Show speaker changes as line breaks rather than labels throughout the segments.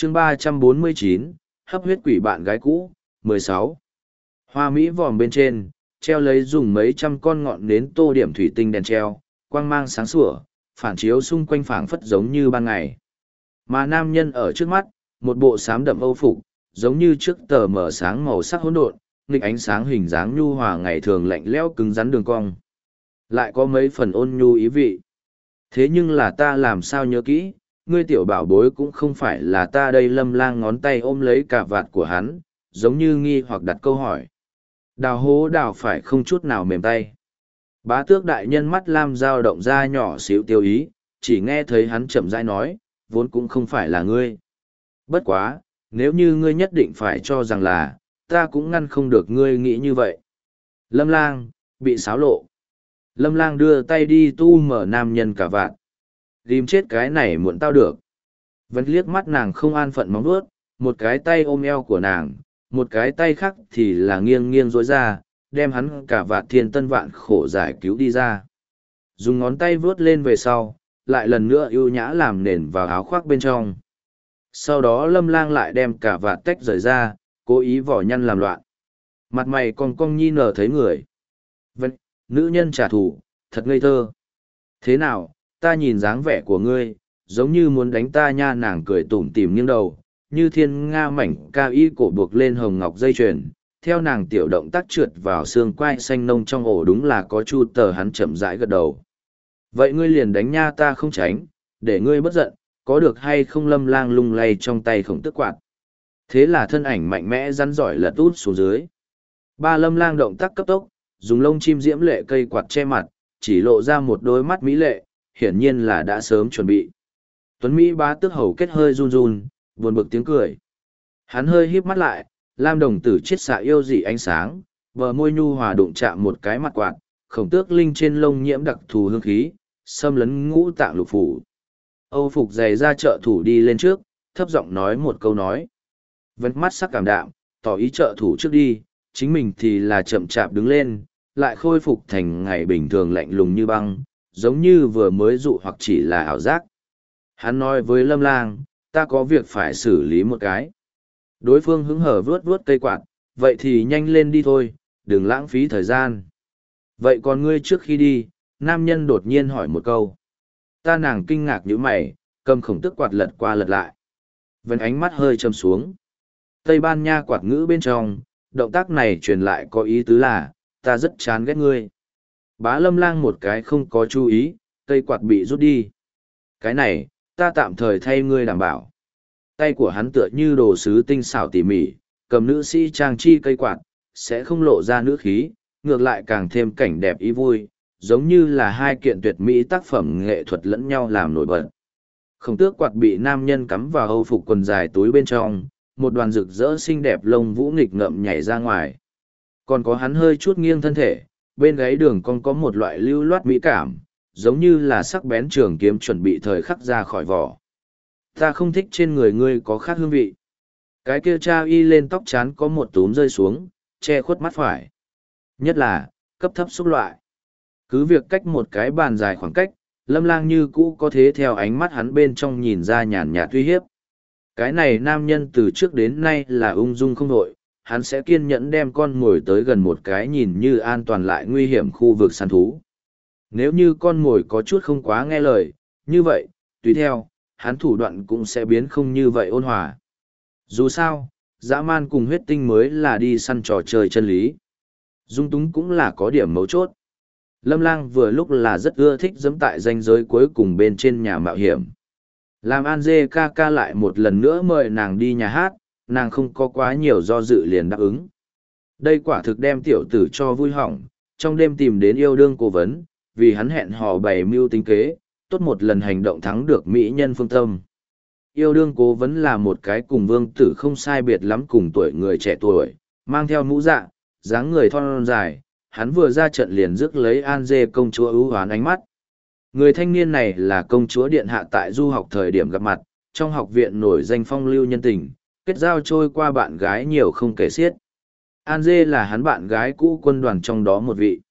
chương 349, hấp huyết quỷ bạn gái cũ, 16. Hoa mỹ vòm bên trên, treo lấy dùng mấy trăm con ngọn nến tô điểm thủy tinh đèn treo, quang mang sáng sủa, phản chiếu xung quanh phảng phất giống như ban ngày. Mà nam nhân ở trước mắt, một bộ xám đậm âu phục, giống như trước tờ mở sáng màu sắc hỗn độn, nghịch ánh sáng hình dáng nhu hòa ngày thường lạnh lẽo cứng rắn đường cong. Lại có mấy phần ôn nhu ý vị. Thế nhưng là ta làm sao nhớ kỹ, ngươi tiểu bảo bối cũng không phải là ta đây. Lâm Lang ngón tay ôm lấy cà vạt của hắn, giống như nghi hoặc đặt câu hỏi. Đào hố đào phải không chút nào mềm tay. Bá tước đại nhân mắt lam dao động ra nhỏ xíu tiêu ý, chỉ nghe thấy hắn chậm rãi nói, vốn cũng không phải là ngươi. Bất quá, nếu như ngươi nhất định phải cho rằng là, ta cũng ngăn không được ngươi nghĩ như vậy. Lâm Lang, bị xáo lộ. Lâm Lang đưa tay đi tu mở nam nhân cả vạn. Ghim chết cái này muộn tao được. Vẫn liếc mắt nàng không an phận móng vuốt, một cái tay ôm eo của nàng, một cái tay khác thì là nghiêng nghiêng dối ra, đem hắn cả vạt thiên tân vạn khổ giải cứu đi ra. Dùng ngón tay vướt lên về sau, lại lần nữa ưu nhã làm nền vào áo khoác bên trong. Sau đó Lâm Lang lại đem cả vạt tách rời ra, cố ý vỏ nhăn làm loạn. Mặt mày còn cong nhi nở thấy người. Vâng, nữ nhân trả thù, thật ngây thơ. Thế nào, ta nhìn dáng vẻ của ngươi, giống như muốn đánh ta nha. Nàng cười tủm tỉm nghiêng đầu, như thiên nga mảnh ca y cổ buộc lên hồng ngọc dây chuyền. Theo nàng tiểu động tác trượt vào xương quai xanh nông trong ổ, đúng là có chu tờ. Hắn chậm rãi gật đầu. Vậy ngươi liền đánh nha, ta không tránh, để ngươi bất giận, có được hay không? Lâm Lang lung lay trong tay khổng tức quạt. Thế là thân ảnh mạnh mẽ rắn giỏi lật út xuống dưới. Ba Lâm Lang động tác cấp tốc, dùng lông chim diễm lệ cây quạt che mặt, chỉ lộ ra một đôi mắt mỹ lệ, hiển nhiên là đã sớm chuẩn bị. Tuấn Mỹ bá tước hầu kết hơi run run, buồn bực tiếng cười. Hắn hơi híp mắt lại, lam đồng tử chiết xạ yêu dị ánh sáng, bờ môi nhu hòa đụng chạm một cái mặt quạt, khổng tước linh trên lông nhiễm đặc thù hương khí, xâm lấn ngũ tạng lục phủ. Âu phục giày ra trợ thủ đi lên trước, thấp giọng nói một câu nói. Vẫn mắt sắc cảm đạm, tỏ ý trợ thủ trước đi, chính mình thì là chậm chạp đứng lên, lại khôi phục thành ngày bình thường lạnh lùng như băng, giống như vừa mới dụ hoặc chỉ là ảo giác. Hắn nói với Lâm Lang, ta có việc phải xử lý một cái. Đối phương hứng hở vuốt vuốt cây quạt, vậy thì nhanh lên đi thôi, đừng lãng phí thời gian. Vậy còn ngươi trước khi đi, nam nhân đột nhiên hỏi một câu. Ta nàng kinh ngạc như mày, cầm khổng tức quạt lật qua lật lại. Vẫn ánh mắt hơi châm xuống. Tây Ban Nha quạt ngữ bên trong, động tác này truyền lại có ý tứ là, ta rất chán ghét ngươi. Bá Lâm Lang một cái không có chú ý, cây quạt bị rút đi. Cái này, ta tạm thời thay ngươi đảm bảo. Tay của hắn tựa như đồ sứ tinh xảo tỉ mỉ, cầm nữ sĩ trang chi cây quạt, sẽ không lộ ra nữ khí, ngược lại càng thêm cảnh đẹp ý vui, giống như là hai kiện tuyệt mỹ tác phẩm nghệ thuật lẫn nhau làm nổi bật. Khổng tước quạt bị nam nhân cắm vào âu phục quần dài túi bên trong, một đoàn rực rỡ xinh đẹp lông vũ nghịch ngợm nhảy ra ngoài. Còn có hắn hơi chút nghiêng thân thể, bên gáy đường cong có một loại lưu loát mỹ cảm, giống như là sắc bén trường kiếm chuẩn bị thời khắc ra khỏi vỏ. Ta không thích trên người ngươi có khác hương vị. Cái kia cha y lên tóc chán có một túm rơi xuống, che khuất mắt phải. Nhất là, cấp thấp xúc loại. Cứ việc cách một cái bàn dài khoảng cách, Lâm Lang như cũ có thế theo ánh mắt hắn bên trong nhìn ra nhàn nhạt uy hiếp. Cái này nam nhân từ trước đến nay là ung dung không đội, hắn sẽ kiên nhẫn đem con mồi tới gần một cái nhìn như an toàn lại nguy hiểm khu vực săn thú. Nếu như con mồi có chút không quá nghe lời, như vậy, tùy theo, hắn thủ đoạn cũng sẽ biến không như vậy ôn hòa. Dù sao, dã man cùng huyết tinh mới là đi săn trò chơi chân lý. Dung túng cũng là có điểm mấu chốt. Lâm Lang vừa lúc là rất ưa thích giẫm tại ranh giới cuối cùng bên trên nhà mạo hiểm. Làm An Dê ca ca lại một lần nữa mời nàng đi nhà hát, nàng không có quá nhiều do dự liền đáp ứng. Đây quả thực đem tiểu tử cho vui hỏng, trong đêm tìm đến yêu đương cố vấn, vì hắn hẹn hò bày mưu tính kế, tốt một lần hành động thắng được mỹ nhân phương tâm. Yêu đương cố vấn là một cái cùng vương tử không sai biệt lắm cùng tuổi người trẻ tuổi, mang theo mũ dạ, dáng người thon dài, hắn vừa ra trận liền rước lấy An Dê công chúa ưu hoán ánh mắt. Người thanh niên này là công chúa điện hạ tại du học thời điểm gặp mặt, trong học viện nổi danh phong lưu nhân tình, kết giao trôi qua bạn gái nhiều không kể xiết. An Dê là hắn bạn gái cũ quân đoàn trong đó một vị.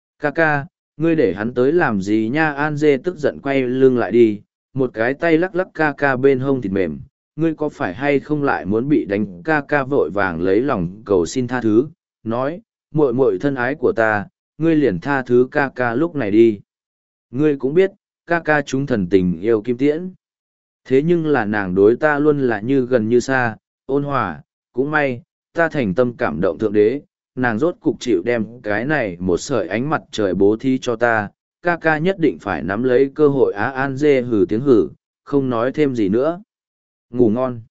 Ca, ngươi để hắn tới làm gì nha? An Dê tức giận quay lưng lại đi, một cái tay lắc lắc ca bên hông thịt mềm, ngươi có phải hay không lại muốn bị đánh? Ca ca vội vàng lấy lòng cầu xin tha thứ, nói, muội muội thân ái của ta, ngươi liền tha thứ ca ca lúc này đi. Ngươi cũng biết, ca ca chúng thần tình yêu Kim Tiễn. Thế nhưng là nàng đối ta luôn là như gần như xa, ôn hòa, cũng may, ta thành tâm cảm động thượng đế, nàng rốt cục chịu đem cái này một sợi ánh mặt trời bố thí cho ta, ca ca nhất định phải nắm lấy cơ hội. An dê hừ tiếng hử, không nói thêm gì nữa. Ngủ ngon.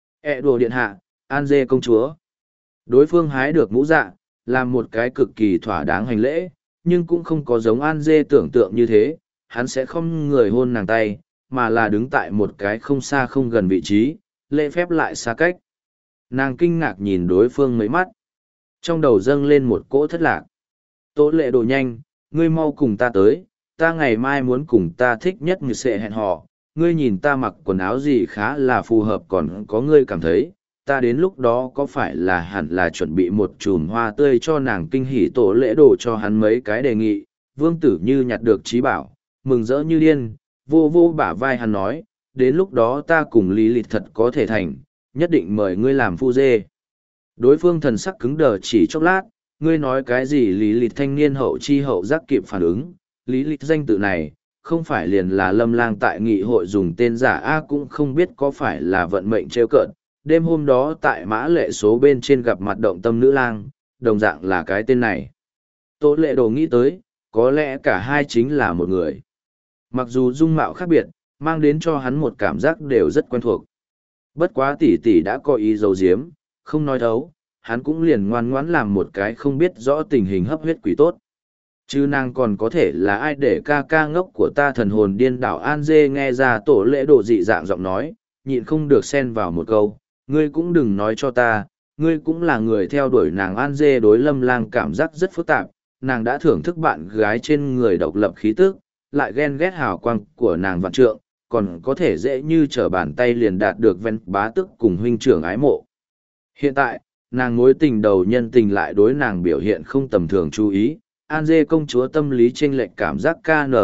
Đồ điện hạ, An dê công chúa. Đối phương hái được mũ dạ, làm một cái cực kỳ thỏa đáng hành lễ, nhưng cũng không có giống An dê tưởng tượng như thế, hắn sẽ không người hôn nàng tay, mà là đứng tại một cái không xa không gần vị trí, lễ phép lại xa cách. Nàng kinh ngạc nhìn đối phương mấy mắt, trong đầu dâng lên một cỗ thất lạc. Tố lệ đồ nhanh, ngươi mau cùng ta tới, ta ngày mai muốn cùng ta thích nhất người sẽ hẹn hò, ngươi nhìn ta mặc quần áo gì khá là phù hợp, còn có ngươi cảm thấy, ta đến lúc đó có phải là hẳn là chuẩn bị một chùm hoa tươi cho nàng kinh hỉ? Tổ lễ đồ cho hắn mấy cái đề nghị, vương tử như nhặt được trí bảo, mừng rỡ như điên, vô vô bả vai hắn nói, đến lúc đó ta cùng lý lịch thật có thể thành, nhất định mời ngươi làm phu dê. Đối phương thần sắc cứng đờ chỉ chốc lát, ngươi nói cái gì? Lý lịch thanh niên hậu chi hậu giác kịp phản ứng, lý lịch danh tự này, không phải liền là Lâm Lang tại nghị hội dùng tên giả A, cũng không biết có phải là vận mệnh trêu cợt. Đêm hôm đó tại mã lệ số bên trên gặp mặt động tâm nữ lang, đồng dạng là cái tên này. Tố lệ đồ nghĩ tới, có lẽ cả hai chính là một người. Mặc dù dung mạo khác biệt, mang đến cho hắn một cảm giác đều rất quen thuộc. Bất quá tỷ tỷ đã có ý giấu giếm, không nói thấu, hắn cũng liền ngoan ngoãn làm một cái không biết rõ tình hình hấp huyết quỷ tốt. Chứ nàng còn có thể là ai để ca ca ngốc của ta? Thần hồn điên đảo An dê nghe ra tổ lễ đồ dị dạng giọng nói, nhịn không được xen vào một câu, ngươi cũng đừng nói cho ta, ngươi cũng là người theo đuổi nàng. An dê đối Lâm Lang cảm giác rất phức tạp, nàng đã thưởng thức bạn gái trên người độc lập khí tức, lại ghen ghét hào quang của nàng vạn trượng, còn có thể dễ như trở bàn tay liền đạt được ven bá tức cùng huynh trưởng ái mộ. Hiện tại, nàng mối tình đầu nhân tình lại đối nàng biểu hiện không tầm thường chú ý. An dê công chúa tâm lý chênh lệch cảm giác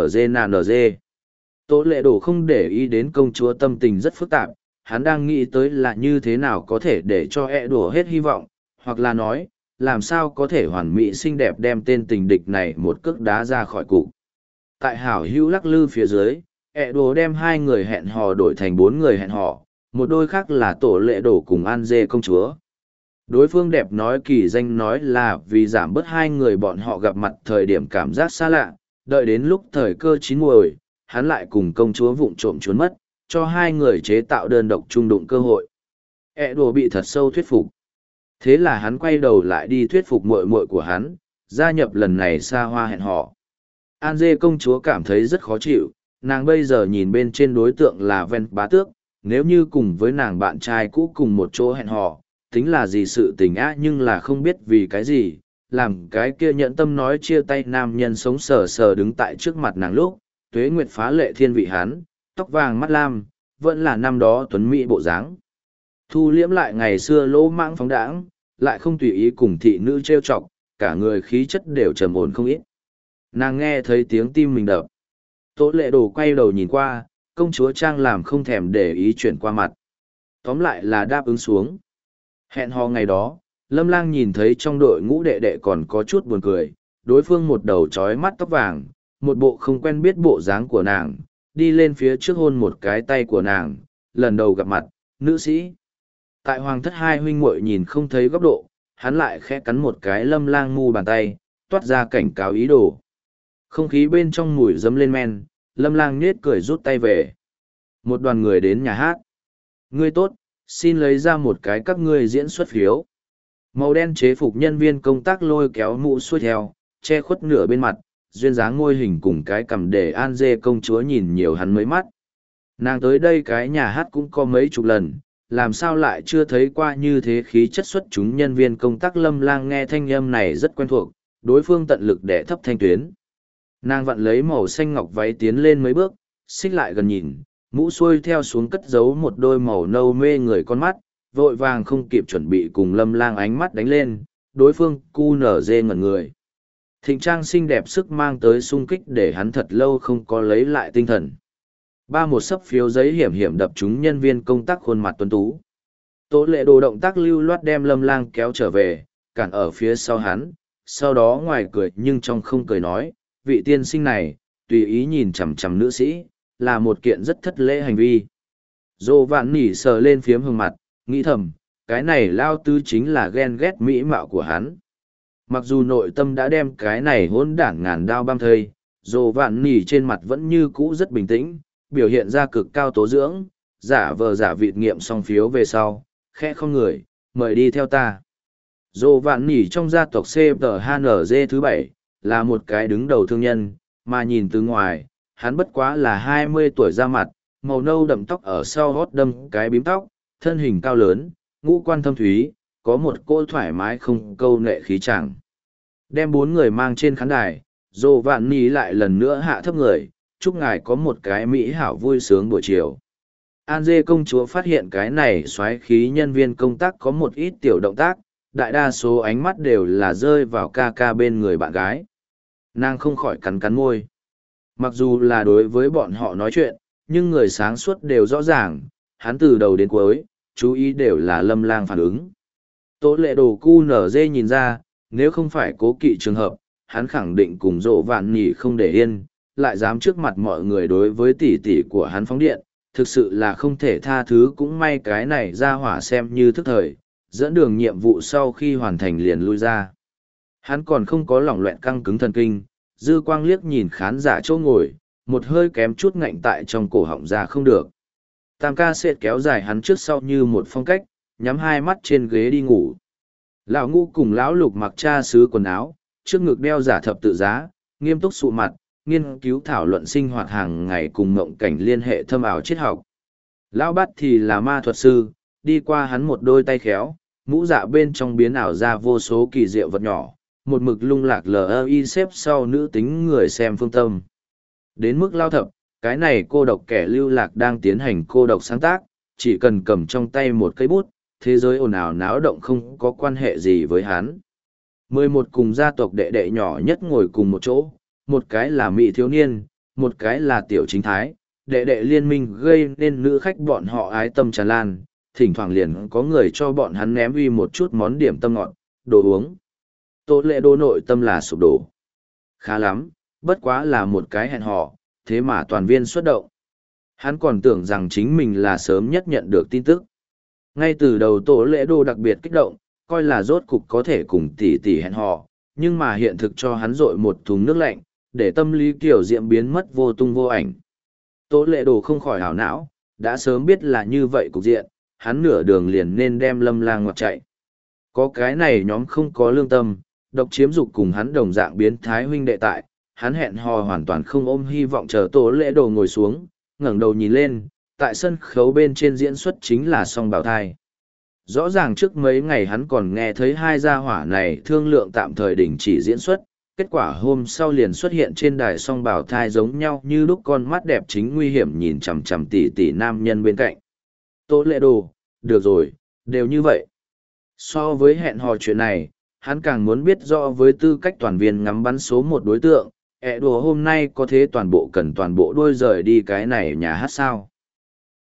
KNG. Tố lệ đồ không để ý đến công chúa tâm tình rất phức tạp, hắn đang nghĩ tới là như thế nào có thể để cho đùa hết hy vọng, hoặc là nói, làm sao có thể hoàn mỹ xinh đẹp đem tên tình địch này một cước đá ra khỏi cục. Tại hảo hữu lắc lư phía dưới, đùa đem hai người hẹn hò đổi thành 4 người hẹn hò, một đôi khác là tổ lệ đồ cùng An dê công chúa. Đối phương đẹp nói kỳ danh nói là vì giảm bớt hai người bọn họ gặp mặt thời điểm cảm giác xa lạ, đợi đến lúc thời cơ chín muồi, hắn lại cùng công chúa vụng trộm trốn mất, cho hai người chế tạo đơn độc chung đụng cơ hội. Đùa bị thật sâu thuyết phục. Thế là hắn quay đầu lại đi thuyết phục muội muội của hắn, gia nhập lần này xa hoa hẹn hò. An dê công chúa cảm thấy rất khó chịu, nàng bây giờ nhìn bên trên đối tượng là Ven Bá Tước, nếu như cùng với nàng bạn trai cũ cùng một chỗ hẹn hò, tính là gì sự tình á, nhưng là không biết vì cái gì, làm cái kia nhẫn tâm nói chia tay nam nhân sống sờ sờ đứng tại trước mặt nàng lúc, Tuế Nguyệt phá lệ thiên vị hắn, tóc vàng mắt lam, vẫn là năm đó tuấn mỹ bộ dáng. Thu liễm lại ngày xưa lỗ mãng phóng đãng, lại không tùy ý cùng thị nữ trêu chọc, cả người khí chất đều trầm ổn không ít. Nàng nghe thấy tiếng tim mình đập. Tố lệ đồ quay đầu nhìn qua, công chúa Trang làm không thèm để ý chuyển qua mặt. Tóm lại là đáp ứng xuống. Hẹn hò ngày đó, Lâm Lang nhìn thấy trong đội ngũ đệ đệ còn có chút buồn cười, đối phương một đầu trói mắt tóc vàng, một bộ không quen biết bộ dáng của nàng, đi lên phía trước hôn một cái tay của nàng, lần đầu gặp mặt, nữ sĩ. Tại hoàng thất hai huynh muội nhìn không thấy góc độ, hắn lại khẽ cắn một cái Lâm Lang mu bàn tay, toát ra cảnh cáo ý đồ. Không khí bên trong mùi dấm lên men, Lâm Lang nhếch cười rút tay về. Một đoàn người đến nhà hát. Ngươi tốt, xin lấy ra một cái các ngươi diễn xuất phiếu. Màu đen chế phục nhân viên công tác lôi kéo mũ xuôi theo, che khuất nửa bên mặt, duyên dáng ngôi hình cùng cái cầm để An dê công chúa nhìn nhiều hắn mấy mắt. Nàng tới đây cái nhà hát cũng có mấy chục lần, làm sao lại chưa thấy qua như thế khí chất xuất chúng nhân viên công tác. Lâm Lang nghe thanh âm này rất quen thuộc, đối phương tận lực để thấp thanh tuyến. Nàng vặn lấy màu xanh ngọc váy tiến lên mấy bước, xích lại gần nhìn, mũ xuôi theo xuống cất giấu một đôi màu nâu mê người con mắt, vội vàng không kịp chuẩn bị cùng Lâm Lang ánh mắt đánh lên, đối phương cu nở dê ngẩn người. Thịnh trang xinh đẹp sức mang tới sung kích để hắn thật lâu không có lấy lại tinh thần. Ba một sấp phiếu giấy hiểm hiểm đập trúng nhân viên công tác khuôn mặt tuấn tú. Tố lệ đồ động tác lưu loát đem Lâm Lang kéo trở về, cản ở phía sau hắn, sau đó ngoài cười nhưng trong không cười nói, vị tiên sinh này, tùy ý nhìn chằm chằm nữ sĩ, là một kiện rất thất lễ hành vi. Dô vạn nỉ sờ lên phiếm hương mặt, nghĩ thầm, cái này lao tư chính là ghen ghét mỹ mạo của hắn. Mặc dù nội tâm đã đem cái này hỗn đản ngàn đao băm thây, dô vạn nỉ trên mặt vẫn như cũ rất bình tĩnh, biểu hiện ra cực cao tố dưỡng, giả vờ giả vịt nghiệm xong phiếu về sau, khẽ không người, mời đi theo ta. Dô vạn nỉ trong gia tộc CPHNG thứ 7, là một cái đứng đầu thương nhân, mà nhìn từ ngoài, hắn bất quá là 20 tuổi ra mặt, màu nâu đậm tóc ở sau gót đâm cái bím tóc, thân hình cao lớn, ngũ quan thâm thúy, có một cô thoải mái không câu nệ khí chẳng. Đem 4 người mang trên khán đài, Dô vạn nỉ lại lần nữa hạ thấp người, chúc ngài có một cái mỹ hảo vui sướng buổi chiều. An dê công chúa phát hiện cái này xoáy khí nhân viên công tác có một ít tiểu động tác, đại đa số ánh mắt đều là rơi vào ca ca bên người bạn gái. Nàng không khỏi cắn cắn môi. Mặc dù là đối với bọn họ nói chuyện, nhưng người sáng suốt đều rõ ràng, hắn từ đầu đến cuối, chú ý đều là Lâm Lang phản ứng. Tố lệ đồ cu nở dê nhìn ra, nếu không phải cố kỵ trường hợp, hắn khẳng định cùng Dỗ Vạn Nỉ không để yên, lại dám trước mặt mọi người đối với tỷ tỷ của hắn phóng điện, thực sự là không thể tha thứ. Cũng may cái này ra hỏa xem như thức thời, dẫn đường nhiệm vụ sau khi hoàn thành liền lui ra. Hắn còn không có lỏng loẹn căng cứng thần kinh, dư quang liếc nhìn khán giả chỗ ngồi, một hơi kém chút ngạnh tại trong cổ họng ra không được. Tam ca sẽ kéo dài hắn trước sau như một phong cách, nhắm hai mắt trên ghế đi ngủ. Lão Ngũ cùng lão Lục mặc cha xứ quần áo, trước ngực đeo giả thập tự giá, nghiêm túc sụ mặt, nghiên cứu thảo luận sinh hoạt hàng ngày cùng mộng cảnh liên hệ thâm ảo triết học. Lão Bát thì là ma thuật sư, đi qua hắn một đôi tay khéo, mũ dạ bên trong biến ảo ra vô số kỳ diệu vật nhỏ, một mực lung lạc LI xếp sau nữ tính người xem phương tâm. Đến mức Lao Thập, cái này cô độc kẻ lưu lạc đang tiến hành cô độc sáng tác, chỉ cần cầm trong tay một cây bút, thế giới ồn ào náo động không có quan hệ gì với hắn. 11 cùng gia tộc đệ đệ nhỏ nhất ngồi cùng một chỗ, một cái là mỹ thiếu niên, một cái là tiểu chính thái, đệ đệ liên minh gây nên nữ khách bọn họ ái tâm tràn lan, thỉnh thoảng liền có người cho bọn hắn ném uy một chút món điểm tâm ngọt, đồ uống. Tô lệ đô nội tâm là sụp đổ. Khá lắm, bất quá là một cái hẹn hò, thế mà toàn viên xuất động. Hắn còn tưởng rằng chính mình là sớm nhất nhận được tin tức. Ngay từ đầu Tô lệ đô đặc biệt kích động, coi là rốt cục có thể cùng tỷ tỷ hẹn hò, nhưng mà hiện thực cho hắn dội một thùng nước lạnh, để tâm lý kiểu diệm biến mất vô tung vô ảnh. Tô lệ đồ không khỏi hảo não, đã sớm biết là như vậy cục diện, hắn nửa đường liền nên đem Lâm Lang ngoặt chạy. Có cái này nhóm không có lương tâm, độc chiếm dục cùng hắn đồng dạng biến thái huynh đệ tại, hắn hẹn hò hoàn toàn không ôm hy vọng chờ Tô lệ đồ ngồi xuống, ngẩng đầu nhìn lên, tại sân khấu bên trên diễn xuất chính là song bào thai. Rõ ràng trước mấy ngày hắn còn nghe thấy hai gia hỏa này thương lượng tạm thời đình chỉ diễn xuất, kết quả hôm sau liền xuất hiện trên đài song bào thai giống nhau như lúc con mắt đẹp chính nguy hiểm nhìn chằm chằm tỷ tỷ nam nhân bên cạnh. Tô lệ đồ, được rồi, đều như vậy. So với hẹn hò chuyện này, hắn càng muốn biết rõ với tư cách toàn viên ngắm bắn số một đối tượng, ẹ đùa hôm nay có thế toàn bộ cần toàn bộ đuôi rời đi cái này nhà hát sao.